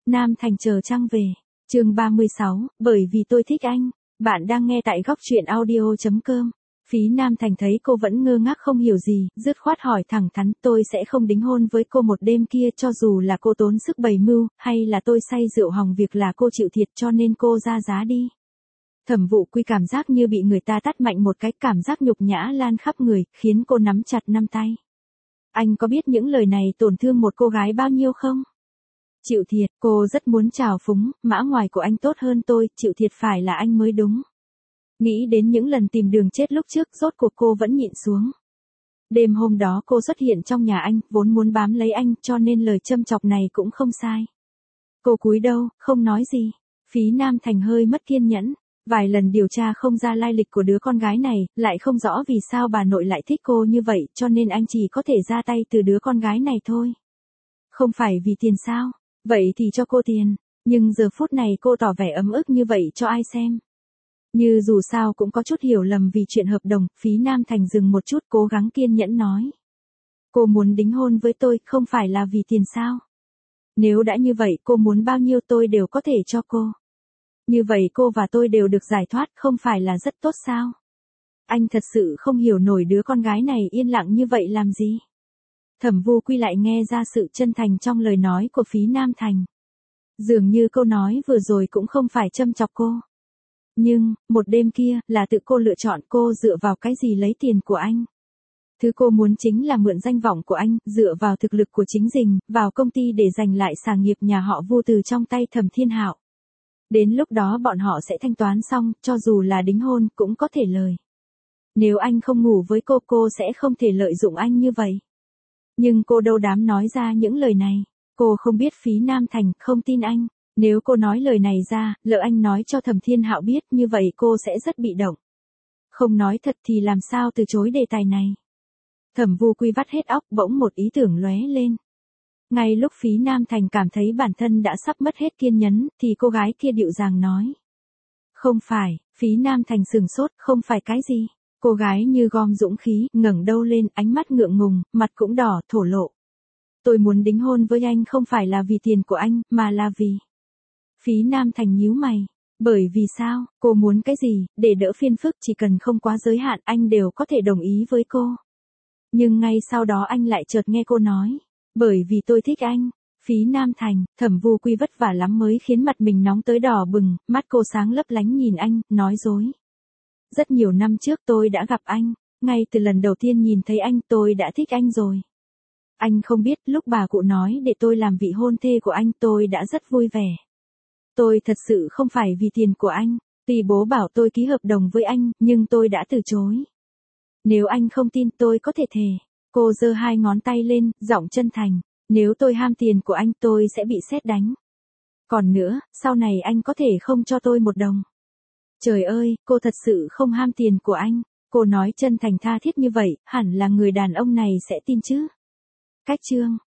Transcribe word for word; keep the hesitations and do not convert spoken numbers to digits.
Nam Thành chờ trăng về. Chương ba mươi sáu, bởi vì tôi thích anh. Bạn đang nghe tại góc truyện audio chấm com. Phí Nam Thành thấy cô vẫn ngơ ngác không hiểu gì, dứt khoát hỏi thẳng thắn, tôi sẽ không đính hôn với cô một đêm kia cho dù là cô tốn sức bày mưu, hay là tôi say rượu hỏng việc là cô chịu thiệt cho nên cô ra giá đi. Thẩm Vụ Quy cảm giác như bị người ta tát mạnh một cái, cảm giác nhục nhã lan khắp người, khiến cô nắm chặt năm tay. Anh có biết những lời này tổn thương một cô gái bao nhiêu không? Chịu thiệt, cô rất muốn trào phúng, mã ngoài của anh tốt hơn tôi, chịu thiệt phải là anh mới đúng. Nghĩ đến những lần tìm đường chết lúc trước, rốt cuộc cô vẫn nhịn xuống. Đêm hôm đó cô xuất hiện trong nhà anh, vốn muốn bám lấy anh, cho nên lời châm chọc này cũng không sai. Cô cúi đầu, không nói gì. Phí Nam Thành hơi mất kiên nhẫn. Vài lần điều tra không ra lai lịch của đứa con gái này, lại không rõ vì sao bà nội lại thích cô như vậy, cho nên anh chỉ có thể ra tay từ đứa con gái này thôi. Không phải vì tiền sao? Vậy thì cho cô tiền. Nhưng giờ phút này cô tỏ vẻ ấm ức như vậy cho ai xem? Như dù sao cũng có chút hiểu lầm vì chuyện hợp đồng, Phí Nam Thành dừng một chút, cố gắng kiên nhẫn nói. Cô muốn đính hôn với tôi, không phải là vì tiền sao? Nếu đã như vậy, cô muốn bao nhiêu tôi đều có thể cho cô. Như vậy cô và tôi đều được giải thoát, không phải là rất tốt sao? Anh thật sự không hiểu nổi đứa con gái này yên lặng như vậy làm gì? Thẩm Vô Quy lại nghe ra sự chân thành trong lời nói của Phí Nam Thành. Dường như câu nói vừa rồi cũng không phải châm chọc cô. Nhưng, một đêm kia, là tự cô lựa chọn, cô dựa vào cái gì lấy tiền của anh? Thứ cô muốn chính là mượn danh vọng của anh, dựa vào thực lực của chính mình, vào công ty để giành lại sản nghiệp nhà họ Vu từ trong tay Thẩm Thiên Hạo. Đến lúc đó bọn họ sẽ thanh toán xong, cho dù là đính hôn cũng có thể lời. Nếu anh không ngủ với cô, cô sẽ không thể lợi dụng anh như vậy. Nhưng cô đâu dám nói ra những lời này. Cô không biết Phí Nam Thành, không tin anh. Nếu cô nói lời này ra, lỡ anh nói cho Thẩm Thiên Hạo biết, như vậy cô sẽ rất bị động. Không nói thật thì làm sao từ chối đề tài này. Thẩm Vô Quy vắt hết óc, bỗng một ý tưởng lóe lên. Ngay lúc Phí Nam Thành cảm thấy bản thân đã sắp mất hết kiên nhẫn, thì cô gái kia dịu dàng nói. Không phải, Phí Nam Thành sửng sốt, không phải cái gì. Cô gái như gom dũng khí, ngẩng đầu lên, ánh mắt ngượng ngùng, mặt cũng đỏ, thổ lộ. Tôi muốn đính hôn với anh không phải là vì tiền của anh, mà là vì... Phí Nam Thành nhíu mày. Bởi vì sao, cô muốn cái gì, để đỡ phiền phức chỉ cần không quá giới hạn anh đều có thể đồng ý với cô. Nhưng ngay sau đó anh lại chợt nghe cô nói. Bởi vì tôi thích anh. Phí Nam Thành, Thẩm Vô Quy vất vả lắm mới khiến mặt mình nóng tới đỏ bừng, mắt cô sáng lấp lánh nhìn anh, nói dối. Rất nhiều năm trước tôi đã gặp anh, ngay từ lần đầu tiên nhìn thấy anh tôi đã thích anh rồi. Anh không biết lúc bà cụ nói để tôi làm vị hôn thê của anh tôi đã rất vui vẻ. Tôi thật sự không phải vì tiền của anh, tuy bố bảo tôi ký hợp đồng với anh, nhưng tôi đã từ chối. Nếu anh không tin tôi có thể thề. Cô giơ hai ngón tay lên, giọng chân thành. Nếu tôi ham tiền của anh tôi sẽ bị sét đánh. Còn nữa, sau này anh có thể không cho tôi một đồng. Trời ơi, cô thật sự không ham tiền của anh. Cô nói chân thành tha thiết như vậy, hẳn là người đàn ông này sẽ tin chứ. Cách chương.